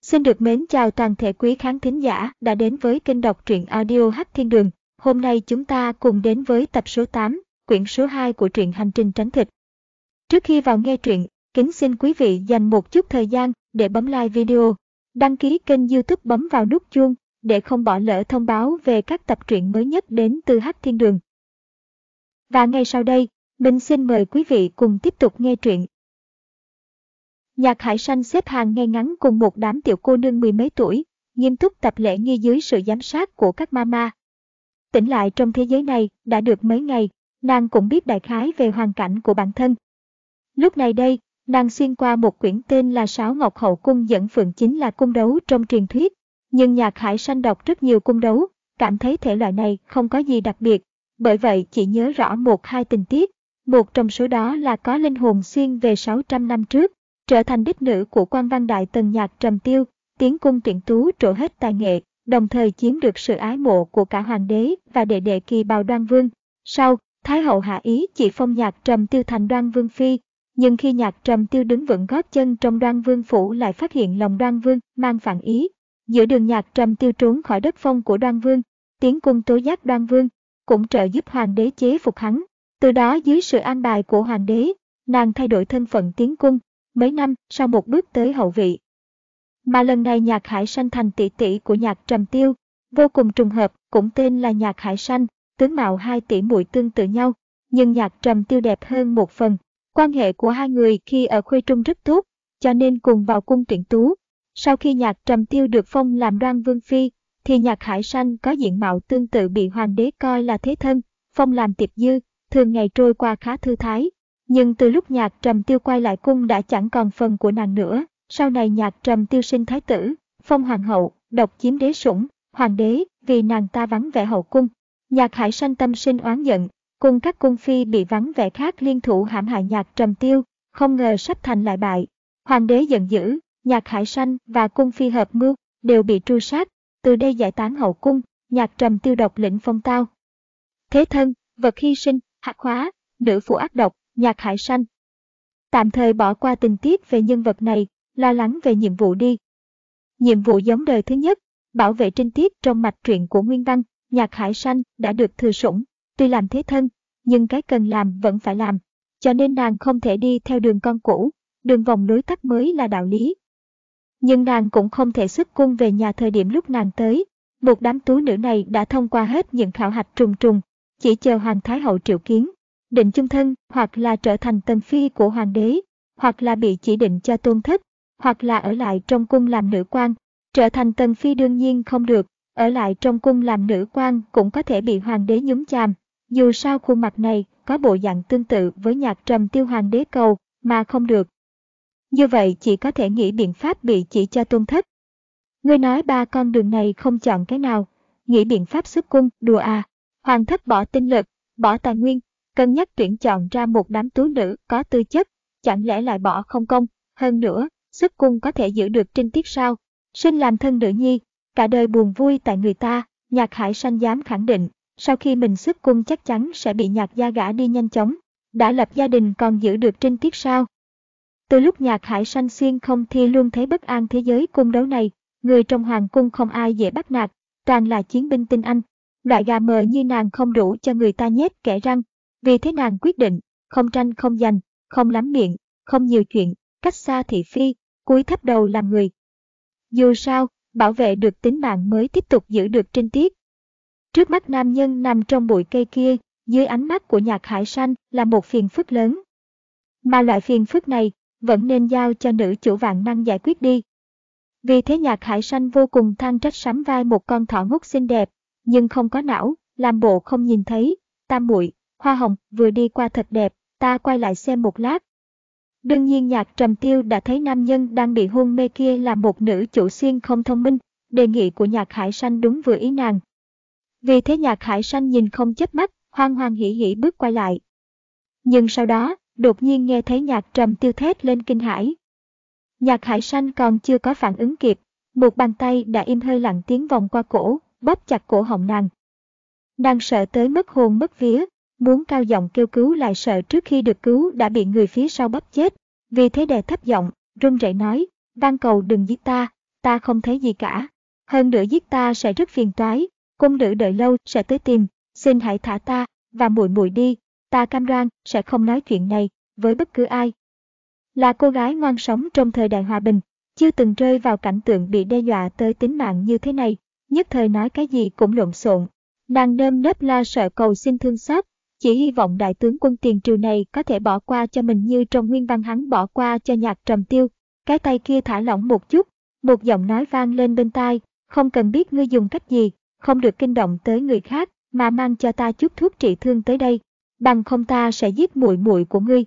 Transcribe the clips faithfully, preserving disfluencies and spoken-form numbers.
Xin được mến chào toàn thể quý khán thính giả đã đến với kênh đọc truyện audio Hắc Thiên Đường. Hôm nay chúng ta cùng đến với tập số tám, quyển số hai của truyện Hành Trình Tránh Thịt. Trước khi vào nghe truyện, kính xin quý vị dành một chút thời gian để bấm like video, đăng ký kênh YouTube, bấm vào nút chuông để không bỏ lỡ thông báo về các tập truyện mới nhất đến từ Hắc Thiên Đường. Và ngay sau đây, mình xin mời quý vị cùng tiếp tục nghe truyện. Nhạc Hải Sanh xếp hàng ngay ngắn cùng một đám tiểu cô nương mười mấy tuổi, nghiêm túc tập lễ nghi dưới sự giám sát của các mama. Tỉnh lại trong thế giới này đã được mấy ngày, nàng cũng biết đại khái về hoàn cảnh của bản thân. Lúc này đây, nàng xuyên qua một quyển tên là Sáo Ngọc Hậu Cung dẫn phượng, chính là cung đấu trong truyền thuyết. Nhưng Nhạc Hải Sanh đọc rất nhiều cung đấu, cảm thấy thể loại này không có gì đặc biệt, bởi vậy chỉ nhớ rõ một hai tình tiết. Một trong số đó là có linh hồn xuyên về sáu trăm năm trước, trở thành đích nữ của quan văn đại tần Nhạc Trầm Tiêu, tiến cung tuyển tú trổ hết tài nghệ, đồng thời chiếm được sự ái mộ của cả hoàng đế và đệ đệ Kỳ Bào Đoan Vương. Sau, Thái hậu hạ ý chỉ phong Nhạc Trầm Tiêu thành Đoan Vương phi, nhưng khi Nhạc Trầm Tiêu đứng vững gót chân trong Đoan Vương phủ lại phát hiện lòng Đoan Vương mang phản ý. Giữa đường Nhạc Trầm Tiêu trốn khỏi đất phong của Đoan Vương, tiến cung tố giác Đoan Vương, cũng trợ giúp hoàng đế chế phục hắn. Từ đó dưới sự an bài của hoàng đế, nàng thay đổi thân phận tiến cung, mấy năm sau một bước tới hậu vị. Mà lần này Nhạc Hải Sanh thành tỷ tỷ của Nhạc Trầm Tiêu, vô cùng trùng hợp, cũng tên là Nhạc Hải Sanh, tướng mạo hai tỷ muội tương tự nhau, nhưng Nhạc Trầm Tiêu đẹp hơn một phần. Quan hệ của hai người khi ở khuê trung rất tốt, cho nên cùng vào cung tuyển tú. Sau khi Nhạc Trầm Tiêu được phong làm Đoan Vương phi, thì Nhạc Hải Sanh có diện mạo tương tự bị hoàng đế coi là thế thân, phong làm tiệp dư, thường ngày trôi qua khá thư thái. Nhưng từ lúc Nhạc Trầm Tiêu quay lại cung đã chẳng còn phần của nàng nữa. Sau này Nhạc Trầm Tiêu sinh thái tử, phong hoàng hậu, độc chiếm đế sủng, hoàng đế vì nàng ta vắng vẻ hậu cung. Nhạc Hải Sanh tâm sinh oán giận, cùng các cung phi bị vắng vẻ khác liên thủ hãm hại Nhạc Trầm Tiêu, không ngờ sắp thành lại bại. Hoàng đế giận dữ, Nhạc Hải Sanh và cung phi hợp mưu đều bị tru sát. Từ đây giải tán hậu cung, Nhạc Trầm Tiêu độc lĩnh phong tao. Thế thân, vật hy sinh, hắc hóa, nữ phụ ác độc, Nhạc Hải Sanh. Tạm thời bỏ qua tình tiết về nhân vật này, lo lắng về nhiệm vụ đi. Nhiệm vụ giống đời thứ nhất, bảo vệ trinh tiết trong mạch truyện của Nguyên Văn, Nhạc Hải Sanh đã được thừa sủng, tuy làm thế thân, nhưng cái cần làm vẫn phải làm, cho nên nàng không thể đi theo đường con cũ, đường vòng lối tắt mới là đạo lý. Nhưng nàng cũng không thể xuất cung về nhà thời điểm lúc nàng tới. Một đám tú nữ này đã thông qua hết những khảo hạch trùng trùng, chỉ chờ Hoàng Thái hậu triệu kiến, định chung thân, hoặc là trở thành tần phi của hoàng đế, hoặc là bị chỉ định cho tôn thất, hoặc là ở lại trong cung làm nữ quan. Trở thành tần phi đương nhiên không được, ở lại trong cung làm nữ quan cũng có thể bị hoàng đế nhúng chàm. Dù sao khuôn mặt này có bộ dạng tương tự với Nhạc Trầm Tiêu hoàng đế cầu, mà không được. Như vậy chỉ có thể nghĩ biện pháp bị chỉ cho tôn thất. Ngươi nói ba con đường này không chọn cái nào, nghĩ biện pháp xuất cung, đùa à. Hoàng thất bỏ tinh lực, bỏ tài nguyên, cân nhắc tuyển chọn ra một đám tú nữ có tư chất, chẳng lẽ lại bỏ không công? Hơn nữa, xuất cung có thể giữ được trinh tiết sao? Sinh làm thân nữ nhi, cả đời buồn vui tại người ta. Nhạc Hải Sanh dám khẳng định, sau khi mình xuất cung chắc chắn sẽ bị Nhạc gia gả đi nhanh chóng. Đã lập gia đình còn giữ được trinh tiết sao? Từ lúc Nhạc Hải Sanh xuyên không thì luôn thấy bất an thế giới cung đấu này, người trong hoàng cung không ai dễ bắt nạt, toàn là chiến binh tinh anh. Loại gà mờ như nàng không đủ cho người ta nhét kẽ răng, vì thế nàng quyết định, không tranh không giành, không lắm miệng, không nhiều chuyện, cách xa thị phi, cúi thấp đầu làm người. Dù sao, bảo vệ được tính mạng mới tiếp tục giữ được trinh tiết. Trước mắt nam nhân nằm trong bụi cây kia, dưới ánh mắt của Nhạc Hải Sanh là một phiền phức lớn. Mà loại phiền phức này vẫn nên giao cho nữ chủ vạn năng giải quyết đi. Vì thế Nhạc Hải Sanh vô cùng than trách sắm vai một con thỏ ngốc xinh đẹp, nhưng không có não, làm bộ không nhìn thấy. Tam muội, hoa hồng vừa đi qua thật đẹp, ta quay lại xem một lát. Đương nhiên Nhạc Trầm Tiêu đã thấy nam nhân đang bị hôn mê kia là một nữ chủ xuyên không thông minh, đề nghị của Nhạc Hải Sanh đúng vừa ý nàng. Vì thế Nhạc Hải Sanh nhìn không chớp mắt, hoan hoan hỉ hỉ bước quay lại. Nhưng sau đó, đột nhiên nghe thấy Nhạc Trầm Tiêu thét lên kinh hãi. Nhạc Hải Sanh còn chưa có phản ứng kịp, một bàn tay đã im hơi lặng tiếng vòng qua cổ, bóp chặt cổ họng nàng. Nàng sợ tới mất hồn mất vía, muốn cao giọng kêu cứu lại sợ trước khi được cứu đã bị người phía sau bóp chết, vì thế đè thấp giọng, run rẩy nói, van cầu đừng giết ta, ta không thấy gì cả. Hơn nữa giết ta sẽ rất phiền toái, cung nữ đợi lâu sẽ tới tìm, xin hãy thả ta và muội muội đi, ta cam đoan sẽ không nói chuyện này với bất cứ ai. Là cô gái ngoan sống trong thời đại hòa bình, chưa từng rơi vào cảnh tượng bị đe dọa tới tính mạng như thế này, nhất thời nói cái gì cũng lộn xộn. Nàng nơm nớp lo sợ cầu xin thương xót, chỉ hy vọng đại tướng quân tiền triều này có thể bỏ qua cho mình như trong nguyên văn hắn bỏ qua cho Nhạc Trầm Tiêu. Cái tay kia thả lỏng một chút, một giọng nói vang lên bên tai, không cần biết ngươi dùng cách gì, không được kinh động tới người khác, mà mang cho ta chút thuốc trị thương tới đây, bằng không ta sẽ giết muội muội của ngươi.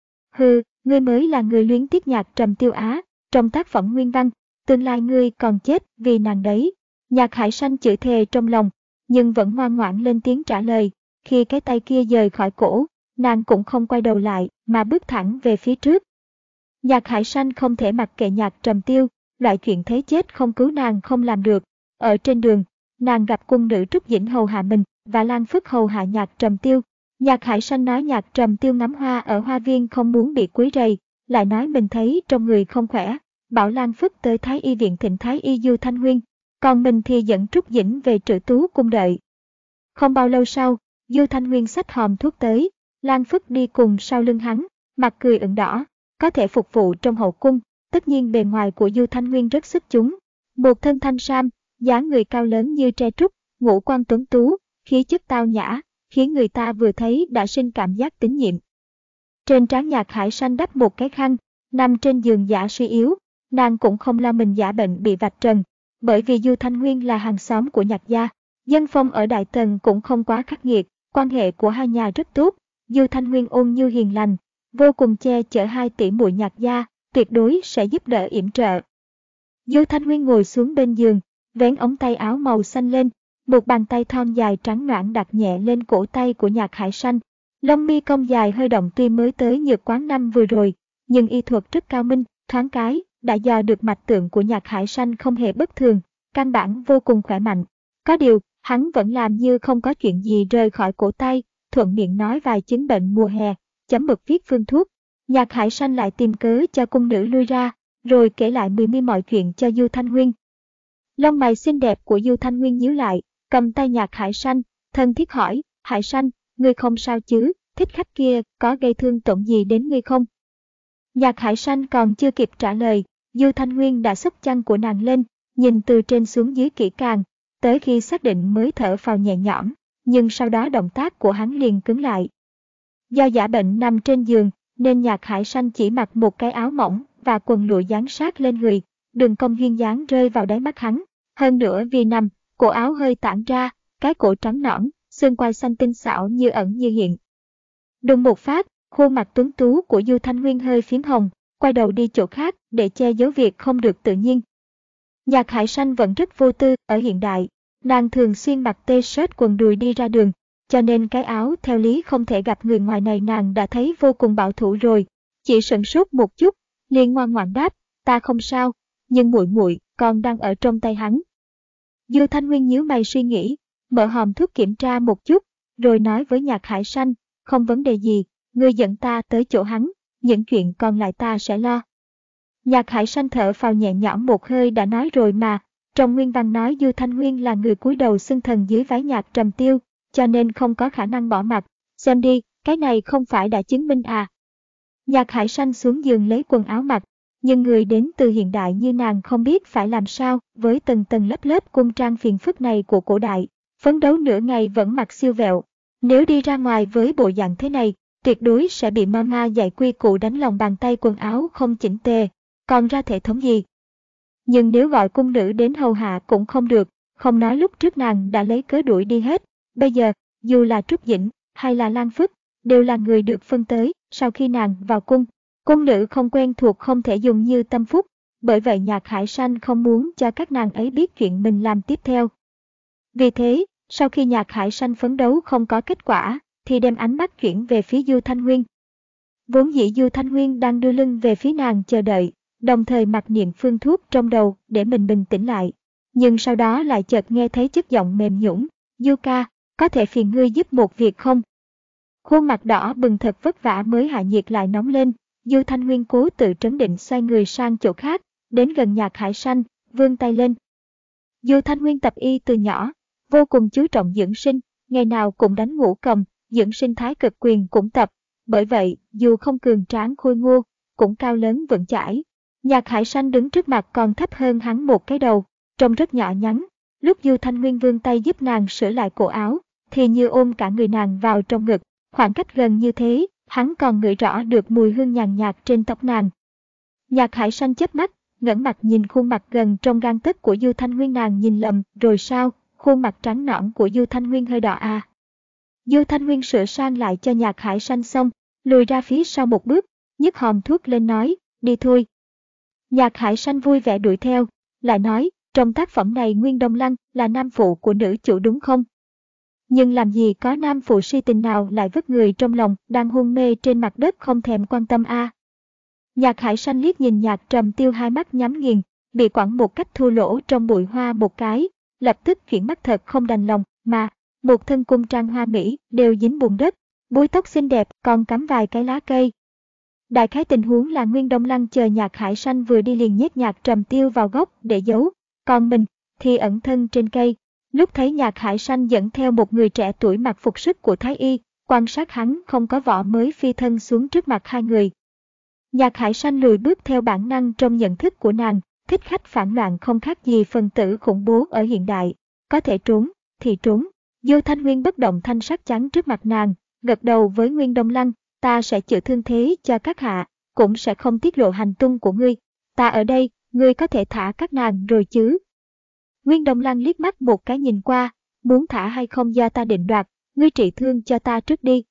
Hừ, ngươi mới là người luyến tiếc Nhạc Trầm Tiêu á, trong tác phẩm nguyên văn, tương lai ngươi còn chết vì nàng đấy. Nhạc Hải Sanh chửi thề trong lòng, nhưng vẫn ngoan ngoãn lên tiếng trả lời. Khi cái tay kia rời khỏi cổ, nàng cũng không quay đầu lại mà bước thẳng về phía trước. Nhạc Hải Sanh không thể mặc kệ Nhạc Trầm Tiêu, loại chuyện thấy chết không cứu nàng không làm được. Ở trên đường, nàng gặp cung nữ Trúc Dĩnh hầu hạ mình và Lan Phức hầu hạ Nhạc Trầm Tiêu. Nhạc Hải Sanh nói Nhạc Trầm Tiêu ngắm hoa ở hoa viên không muốn bị quấy rầy, lại nói mình thấy trong người không khỏe, bảo Lan Phức tới Thái y viện thịnh Thái y Du Thanh Nguyên, còn mình thì dẫn Trúc Dĩnh về Trữ Tú cung đợi. Không bao lâu sau, Du Thanh Nguyên xách hòm thuốc tới, Lan Phức đi cùng sau lưng hắn, mặt cười ửng đỏ, có thể phục vụ trong hậu cung. Tất nhiên bề ngoài của Du Thanh Nguyên rất xuất chúng, một thân thanh sam, dáng người cao lớn như tre trúc, ngũ quan tuấn tú, khí chất tao nhã, khiến người ta vừa thấy đã sinh cảm giác tín nhiệm. Trên trán Nhạc Hải Sanh đắp một cái khăn, nằm trên giường giả suy yếu, nàng cũng không lo mình giả bệnh bị vạch trần, bởi vì Du Thanh Nguyên là hàng xóm của Nhạc gia, dân phong ở Đại Tần cũng không quá khắc nghiệt, quan hệ của hai nhà rất tốt. Du Thanh Nguyên ôn nhu hiền lành, vô cùng che chở hai tỷ muội Nhạc gia, tuyệt đối sẽ giúp đỡ yểm trợ. Du Thanh Nguyên ngồi xuống bên giường, vén ống tay áo màu xanh lên, một bàn tay thon dài trắng ноãn đặt nhẹ lên cổ tay của Nhạc Hải Sanh. Lông mi cong dài hơi động, tuy mới tới Nhược Quán năm vừa rồi, nhưng y thuật rất cao minh, thoáng cái đã dò được mạch tượng của Nhạc Hải Sanh không hề bất thường, căn bản vô cùng khỏe mạnh. Có điều, hắn vẫn làm như không có chuyện gì rời khỏi cổ tay, thuận miệng nói vài chứng bệnh mùa hè, chấm mực viết phương thuốc. Nhạc Hải Sanh lại tìm cớ cho cung nữ lui ra, rồi kể lại mười mi mọi chuyện cho Du Thanh Nguyên. Lông mày xinh đẹp của Du Thanh Nguyên nhíu lại, cầm tay Nhạc Hải Sanh, thân thiết hỏi, Hải Sanh, ngươi không sao chứ, thích khách kia có gây thương tổn gì đến ngươi không? Nhạc Hải Sanh còn chưa kịp trả lời, Du Thanh Nguyên đã xốc chăn của nàng lên, nhìn từ trên xuống dưới kỹ càng, tới khi xác định mới thở phào nhẹ nhõm, nhưng sau đó động tác của hắn liền cứng lại. Do giả bệnh nằm trên giường, nên Nhạc Hải Sanh chỉ mặc một cái áo mỏng và quần lụa dán sát lên người, đường cong duyên dáng rơi vào đáy mắt hắn. Hơn nữa vì nằm, cổ áo hơi tản ra, cái cổ trắng nõn, xương quai xanh tinh xảo như ẩn như hiện. Đùng một phát, khuôn mặt tuấn tú của Du Thanh Nguyên hơi phím hồng, quay đầu đi chỗ khác để che giấu việc không được tự nhiên. Nhạc Hải Sanh vẫn rất vô tư, ở hiện đại, nàng thường xuyên mặc t-shirt quần đùi đi ra đường, cho nên cái áo theo lý không thể gặp người ngoài này nàng đã thấy vô cùng bảo thủ rồi, chỉ sửng sốt một chút, liền ngoan ngoãn đáp, ta không sao, nhưng muội muội còn đang ở trong tay hắn. Du Thanh Nguyên nhíu mày suy nghĩ, mở hòm thuốc kiểm tra một chút, rồi nói với Nhạc Hải Sanh, không vấn đề gì, ngươi dẫn ta tới chỗ hắn, những chuyện còn lại ta sẽ lo. Nhạc Hải Sanh thở phào nhẹ nhõm một hơi đã nói rồi mà, trong nguyên văn nói Du Thanh Nguyên là người cúi đầu xưng thần dưới váy Nhạc Trầm Tiêu, cho nên không có khả năng bỏ mặc, xem đi, cái này không phải đã chứng minh à. Nhạc Hải Sanh xuống giường lấy quần áo mặc, nhưng người đến từ hiện đại như nàng không biết phải làm sao với tầng tầng lớp lớp cung trang phiền phức này của cổ đại, phấn đấu nửa ngày vẫn mặc siêu vẹo. Nếu đi ra ngoài với bộ dạng thế này, tuyệt đối sẽ bị mama dạy quy củ đánh lòng bàn tay, quần áo không chỉnh tề, còn ra thể thống gì. Nhưng nếu gọi cung nữ đến hầu hạ cũng không được, không nói lúc trước nàng đã lấy cớ đuổi đi hết. Bây giờ, dù là Trúc Dĩnh hay là Lan Phức, đều là người được phân tới sau khi nàng vào cung. Cung nữ không quen thuộc không thể dùng như tâm phúc, bởi vậy Nhạc Hải Sanh không muốn cho các nàng ấy biết chuyện mình làm tiếp theo. Vì thế, sau khi Nhạc Hải Sanh phấn đấu không có kết quả, thì đem ánh mắt chuyển về phía Du Thanh Nguyên. Vốn dĩ Du Thanh Nguyên đang đưa lưng về phía nàng chờ đợi, đồng thời mặc niệm phương thuốc trong đầu để mình bình tĩnh lại. Nhưng sau đó lại chợt nghe thấy chất giọng mềm nhũn, Du ca, có thể phiền ngươi giúp một việc không? Khuôn mặt đỏ bừng thật vất vả mới hạ nhiệt lại nóng lên, Du Thanh Nguyên cố tự trấn định xoay người sang chỗ khác, đến gần Nhạc Hải Sanh, vươn tay lên. Du Thanh Nguyên tập y từ nhỏ, vô cùng chú trọng dưỡng sinh, ngày nào cũng đánh ngũ cầm, dưỡng sinh thái cực quyền cũng tập. Bởi vậy, dù không cường tráng khôi ngô, cũng cao lớn vững chãi. Nhạc Hải Sanh đứng trước mặt còn thấp hơn hắn một cái đầu, trông rất nhỏ nhắn. Lúc Du Thanh Nguyên vươn tay giúp nàng sửa lại cổ áo, thì như ôm cả người nàng vào trong ngực. Khoảng cách gần như thế, hắn còn ngửi rõ được mùi hương nhàn nhạt trên tóc nàng. Nhạc Hải Sanh chớp mắt, ngẩng mặt nhìn khuôn mặt gần trong gang tấc của Du Thanh Nguyên. Nàng nhìn lầm rồi sao? Khuôn mặt trắng nõn của Du Thanh Nguyên hơi đỏ à? Du Thanh Nguyên sửa sang lại cho Nhạc Hải Sanh xong, lùi ra phía sau một bước, nhấc hòm thuốc lên nói, đi thôi. Nhạc Hải Sanh vui vẻ đuổi theo, lại nói, trong tác phẩm này Nguyên Đông Lăng là nam phụ của nữ chủ đúng không? Nhưng làm gì có nam phụ si tình nào lại vứt người trong lòng đang hôn mê trên mặt đất không thèm quan tâm a? À? Nhạc Hải Sanh liếc nhìn Nhạc Trầm Tiêu hai mắt nhắm nghiền, bị quẳng một cách thô lỗ trong bụi hoa một cái, lập tức chuyển mắt thật không đành lòng, mà một thân cung trang hoa mỹ đều dính bùn đất, búi tóc xinh đẹp còn cắm vài cái lá cây. Đại khái tình huống là Nguyên Đông Lăng chờ Nhạc Hải Sanh vừa đi liền nhét Nhạc Trầm Tiêu vào góc để giấu, còn mình thì ẩn thân trên cây. Lúc thấy Nhạc Hải Sanh dẫn theo một người trẻ tuổi mặc phục sức của Thái Y, quan sát hắn không có võ mới phi thân xuống trước mặt hai người. Nhạc Hải Sanh lùi bước theo bản năng trong nhận thức của nàng, thích khách phản loạn không khác gì phần tử khủng bố ở hiện đại, có thể trốn thì trốn. Du Thanh Nguyên bất động thanh sắc chắn trước mặt nàng, gật đầu với Nguyên Đông Lăng, ta sẽ chữa thương thế cho các hạ, cũng sẽ không tiết lộ hành tung của ngươi. Ta ở đây, ngươi có thể thả các nàng rồi chứ? Nguyên Đông Lăng liếc mắt một cái nhìn qua, muốn thả hay không do ta định đoạt, ngươi trị thương cho ta trước đi.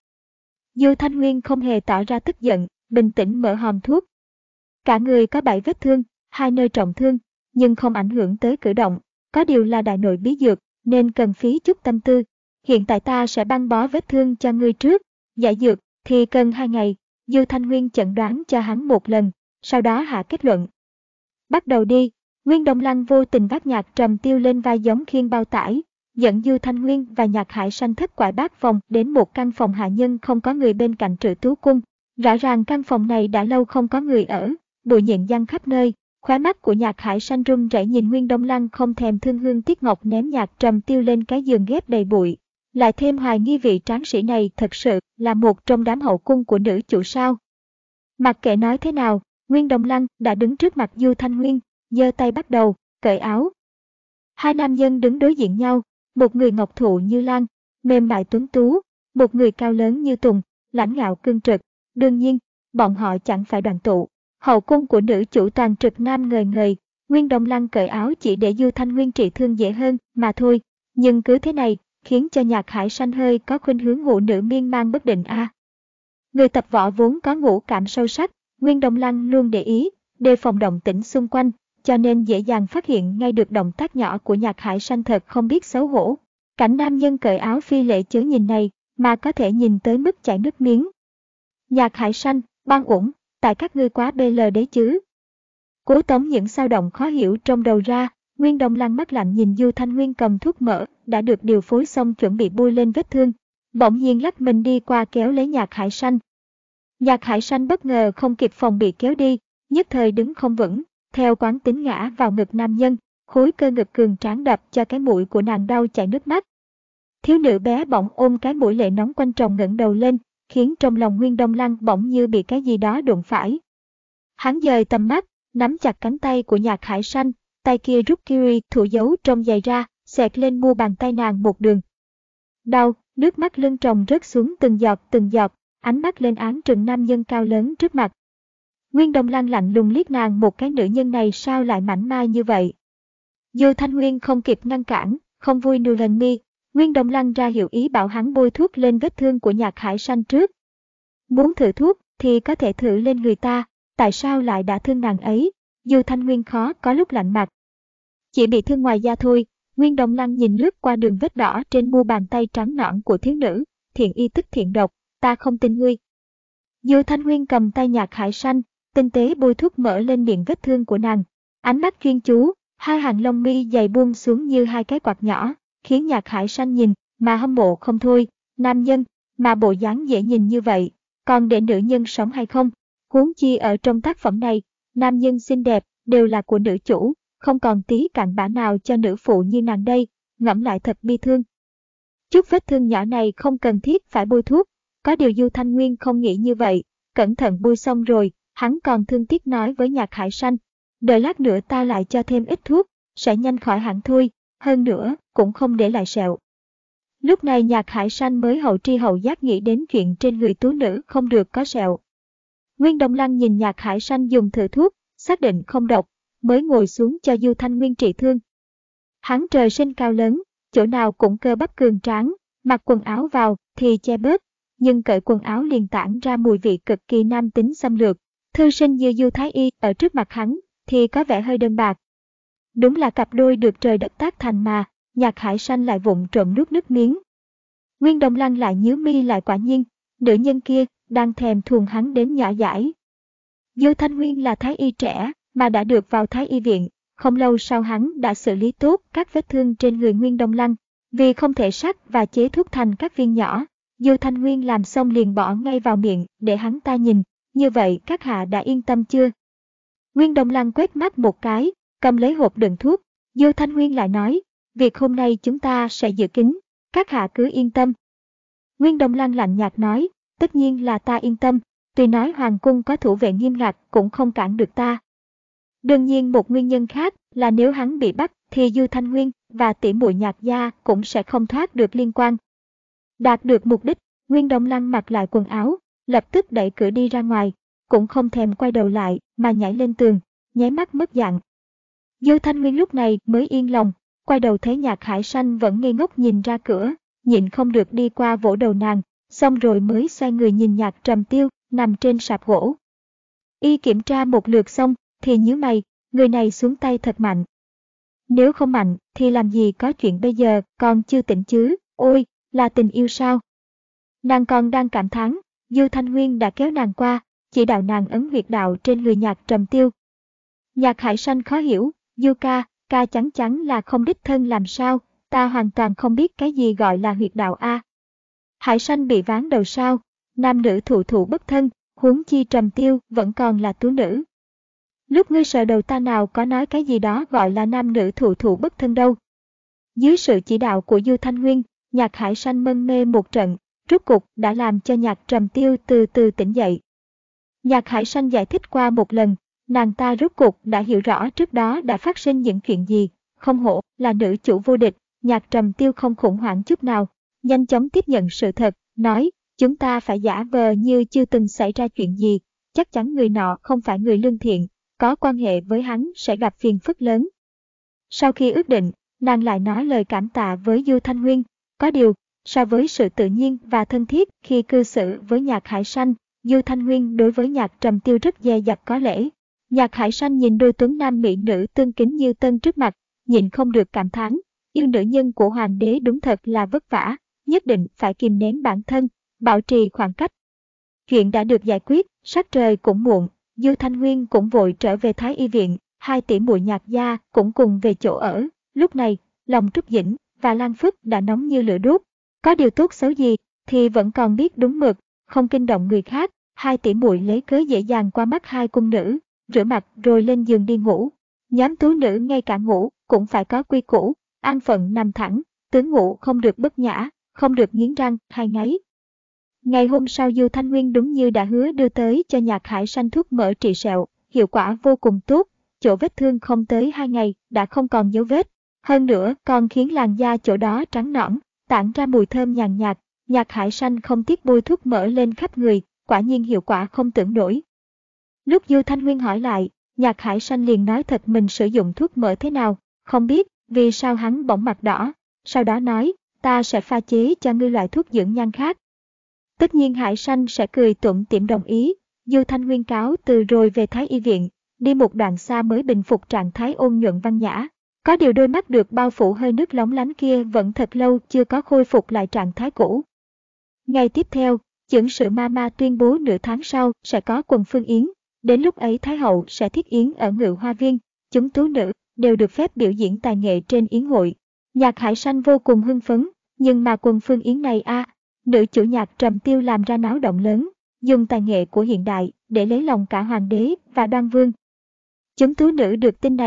Du Thanh Nguyên không hề tỏ ra tức giận, bình tĩnh mở hòm thuốc. Cả người có bảy vết thương, hai nơi trọng thương, nhưng không ảnh hưởng tới cử động, có điều là đại nội bí dược, nên cần phí chút tâm tư. Hiện tại ta sẽ băng bó vết thương cho ngươi trước, giải dược thì cần hai ngày. Du Thanh Nguyên chẩn đoán cho hắn một lần, sau đó hạ kết luận. Bắt đầu đi. Nguyên Đông Lăng vô tình vác Nhạc Trầm Tiêu lên vai giống khiêng bao tải, dẫn Du Thanh Nguyên và Nhạc Hải Sanh thất quải bát vòng đến một căn phòng hạ nhân không có người bên cạnh Trự Tú Cung. Rõ ràng căn phòng này đã lâu không có người ở, bụi nhện giăng khắp nơi. Khóe mắt của Nhạc Hải Sanh run rẩy nhìn Nguyên Đông Lăng không thèm thương hương tiếc ngọc ném Nhạc Trầm Tiêu lên cái giường ghép đầy bụi. Lại thêm hoài nghi vị tráng sĩ này thật sự là một trong đám hậu cung của nữ chủ sao. Mặc kệ nói thế nào, Nguyên Đông Lăng đã đứng trước mặt Du Thanh Nguyên, giơ tay bắt đầu, cởi áo. Hai nam nhân đứng đối diện nhau, một người ngọc thụ như lan, mềm mại tuấn tú, một người cao lớn như tùng, lãnh ngạo cương trực. Đương nhiên, bọn họ chẳng phải đoàn tụ. Hậu cung của nữ chủ toàn trực nam ngời ngời, Nguyên Đông Lăng cởi áo chỉ để Du Thanh Nguyên trị thương dễ hơn mà thôi. Nhưng cứ thế này, khiến cho Nhạc Hải Sanh hơi có khuynh hướng phụ nữ miên man bất định a. À. Người tập võ vốn có ngũ cảm sâu sắc, Nguyên Đông Lăng luôn để ý, đề phòng động tĩnh xung quanh, cho nên dễ dàng phát hiện ngay được động tác nhỏ của Nhạc Hải Sanh thật không biết xấu hổ. Cảnh nam nhân cởi áo phi lệ chớ nhìn này, mà có thể nhìn tới mức chảy nước miếng. Nhạc Hải Sanh, ban ủng, tại các ngươi quá bê lờ đấy chứ. Cố tống những dao động khó hiểu trong đầu ra, Nguyên Đông Lăng mắt lạnh nhìn Du Thanh Nguyên cầm thuốc mỡ đã được điều phối xong chuẩn bị bôi lên vết thương, bỗng nhiên lắc mình đi qua kéo lấy Nhạc Hải Sanh. Nhạc Hải Sanh bất ngờ không kịp phòng bị kéo đi, nhất thời đứng không vững, theo quán tính ngã vào ngực nam nhân, khối cơ ngực cường tráng đập cho cái mũi của nàng đau chảy nước mắt. Thiếu nữ bé bỏng ôm cái mũi lệ nóng quanh tròng ngẩng đầu lên, khiến trong lòng Nguyên Đông Lăng bỗng như bị cái gì đó đụng phải. Hắn dời tầm mắt, nắm chặt cánh tay của Nhạc Hải Sanh, tay kia rút kiri thủ giấu trong giày ra, xẹt lên mu bàn tay nàng một đường. Đau, nước mắt lưng tròng rớt xuống từng giọt từng giọt, ánh mắt lên án trừng nam nhân cao lớn trước mặt. Nguyên Đông Lăng lạnh lùng liếc nàng một cái, nữ nhân này sao lại mảnh mai như vậy. Du Thanh Nguyên không kịp ngăn cản, không vui nêu lên mi. Nguyên Đông Lăng ra hiệu ý bảo hắn bôi thuốc lên vết thương của Nhạc Hải Sanh trước. Muốn thử thuốc thì có thể thử lên người ta, tại sao lại đã thương nàng ấy? Du Thanh Nguyên khó có lúc lạnh mặt. Chỉ bị thương ngoài da thôi. Nguyên Đông Lăng nhìn lướt qua đường vết đỏ trên mu bàn tay trắng nõn của thiếu nữ, thiện y tức thiện độc, ta không tin ngươi. Du Thanh Nguyên cầm tay Nhạc Hải Sanh, tinh tế bôi thuốc mỡ lên miệng vết thương của nàng. Ánh mắt chuyên chú, hai hàng lông mi dày buông xuống như hai cái quạt nhỏ, khiến Nhạc Hải Sanh nhìn mà hâm mộ không thôi. Nam nhân mà bộ dáng dễ nhìn như vậy, còn để nữ nhân sống hay không? Huống chi ở trong tác phẩm này, nam nhân xinh đẹp đều là của nữ chủ, không còn tí cặn bã nào cho nữ phụ như nàng đây, ngẫm lại thật bi thương. Chút vết thương nhỏ này không cần thiết phải bôi thuốc, có điều Du Thanh Nguyên không nghĩ như vậy, cẩn thận bôi xong rồi, hắn còn thương tiếc nói với Nhạc Hải Sanh, đợi lát nữa ta lại cho thêm ít thuốc, sẽ nhanh khỏi hẳn thôi, hơn nữa, cũng không để lại sẹo. Lúc này Nhạc Hải Sanh mới hậu tri hậu giác nghĩ đến chuyện trên người tú nữ không được có sẹo. Nguyên Đông Lăng nhìn Nhạc Hải Sanh dùng thử thuốc, xác định không độc, mới ngồi xuống cho Du Thanh Nguyên trị thương. Hắn trời sinh cao lớn, chỗ nào cũng cơ bắp cường tráng, mặc quần áo vào thì che bớt, nhưng cởi quần áo liền tản ra mùi vị cực kỳ nam tính xâm lược. Thư sinh như Du Thái Y ở trước mặt hắn thì có vẻ hơi đơn bạc. Đúng là cặp đôi được trời đất tác thành mà, Nhạc Hải Sanh lại vụng trộm nuốt nước miếng. Nguyên Đông Lăng lại nhíu mi lại, quả nhiên, nữ nhân kia đang thèm thuồng hắn đến nhỏ dãi. Du Thanh Nguyên là Thái Y trẻ mà đã được vào Thái Y viện, không lâu sau hắn đã xử lý tốt các vết thương trên người Nguyên Đông Lăng, vì không thể sắc và chế thuốc thành các viên nhỏ. Du Thanh Nguyên làm xong liền bỏ ngay vào miệng để hắn ta nhìn, như vậy các hạ đã yên tâm chưa? Nguyên Đông Lăng quét mắt một cái, cầm lấy hộp đựng thuốc. Du Thanh Nguyên lại nói, việc hôm nay chúng ta sẽ giữ kín, các hạ cứ yên tâm. Nguyên Đông Lăng lạnh nhạt nói, tất nhiên là ta yên tâm, tuy nói hoàng cung có thủ vệ nghiêm ngặt cũng không cản được ta. Đương nhiên một nguyên nhân khác là nếu hắn bị bắt thì Du Thanh Nguyên và tỷ muội Nhạc gia cũng sẽ không thoát được liên quan. Đạt được mục đích, Nguyên Đông Lăng mặc lại quần áo, lập tức đẩy cửa đi ra ngoài, cũng không thèm quay đầu lại mà nhảy lên tường, nháy mắt mất dạng. Du Thanh Nguyên lúc này mới yên lòng, quay đầu thấy Nhạc Hải Sanh vẫn ngây ngốc nhìn ra cửa, nhịn không được đi qua vỗ đầu nàng, xong rồi mới xoay người nhìn Nhạc Trầm Tiêu nằm trên sạp gỗ. Y kiểm tra một lượt xong thì nhíu mày, người này xuống tay thật mạnh. Nếu không mạnh thì làm gì có chuyện bây giờ còn chưa tỉnh chứ, ôi, là tình yêu sao? Nàng còn đang cảm thán, Du Thanh Nguyên đã kéo nàng qua, chỉ đạo nàng ấn huyệt đạo trên người Nhạc Trầm Tiêu. Nhạc Hải Sanh khó hiểu, Du ca, ca chắn chắn là không đích thân làm sao, ta hoàn toàn không biết cái gì gọi là huyệt đạo a. Hải Sanh bị ván đầu sao, nam nữ thụ thụ bất thân, huống chi Trầm Tiêu vẫn còn là tú nữ. Lúc ngươi sờ đầu ta nào có nói cái gì đó gọi là nam nữ thụ thụ bất thân đâu. Dưới sự chỉ đạo của Du Thanh Nguyên, Nhạc Hải Sanh mân mê một trận, rốt cục đã làm cho Nhạc Trầm Tiêu từ từ tỉnh dậy. Nhạc Hải Sanh giải thích qua một lần, nàng ta rốt cục đã hiểu rõ trước đó đã phát sinh những chuyện gì, không hổ là nữ chủ vô địch. Nhạc Trầm Tiêu không khủng hoảng chút nào, nhanh chóng tiếp nhận sự thật, nói, chúng ta phải giả vờ như chưa từng xảy ra chuyện gì, chắc chắn người nọ không phải người lương thiện, có quan hệ với hắn sẽ gặp phiền phức lớn. Sau khi ước định, nàng lại nói lời cảm tạ với Du Thanh Nguyên, có điều, so với sự tự nhiên và thân thiết khi cư xử với Nhạc Hải Sanh, Du Thanh Nguyên đối với Nhạc Trầm Tiêu rất dè dặt có lễ. Nhạc Hải Sanh nhìn đôi tuấn nam mỹ nữ tương kính như tân trước mặt, nhịn không được cảm thán, yêu nữ nhân của hoàng đế đúng thật là vất vả, nhất định phải kìm nén bản thân, bảo trì khoảng cách. Chuyện đã được giải quyết, sắc trời cũng muộn, Du Thanh Nguyên cũng vội trở về Thái Y viện, hai tỷ muội Nhạc gia cũng cùng về chỗ ở. Lúc này, lòng Trúc Dĩnh và Lan Phức đã nóng như lửa đốt, có điều tốt xấu gì thì vẫn còn biết đúng mực, không kinh động người khác. Hai tỷ muội lấy cớ dễ dàng qua mắt hai cung nữ, rửa mặt rồi lên giường đi ngủ. Nhóm tú nữ ngay cả ngủ cũng phải có quy củ, an phận nằm thẳng, tướng ngủ không được bất nhã, không được nghiến răng hay ngáy. Ngày hôm sau Du Thanh Nguyên đúng như đã hứa đưa tới cho Nhạc Hải Sanh thuốc mỡ trị sẹo, hiệu quả vô cùng tốt, chỗ vết thương không tới hai ngày đã không còn dấu vết, hơn nữa còn khiến làn da chỗ đó trắng nõn, tản ra mùi thơm nhàn nhạt. Nhạc Hải Sanh không tiếc bôi thuốc mỡ lên khắp người, quả nhiên hiệu quả không tưởng nổi. Lúc Du Thanh Nguyên hỏi lại, Nhạc Hải Sanh liền nói thật mình sử dụng thuốc mỡ thế nào, không biết vì sao hắn bỗng mặt đỏ, sau đó nói, ta sẽ pha chế cho ngươi loại thuốc dưỡng nhan khác. Tất nhiên Hải Sanh sẽ cười tủm tỉm đồng ý. Du Thanh Nguyên cáo từ rồi về Thái Y viện, đi một đoạn xa mới bình phục trạng thái ôn nhuận văn nhã. Có điều đôi mắt được bao phủ hơi nước lóng lánh kia vẫn thật lâu chưa có khôi phục lại trạng thái cũ. Ngày tiếp theo, chưởng sự Mama tuyên bố nửa tháng sau sẽ có quần phương yến. Đến lúc ấy Thái hậu sẽ thiết yến ở Ngự Hoa Viên, chúng tú nữ đều được phép biểu diễn tài nghệ trên yến hội. Nhạc Hải Sanh vô cùng hưng phấn, nhưng mà quần phương yến này a, à, nữ chủ Nhạc Trầm Tiêu làm ra náo động lớn, dùng tài nghệ của hiện đại để lấy lòng cả hoàng đế và đoan vương. Chúng tú nữ được tin này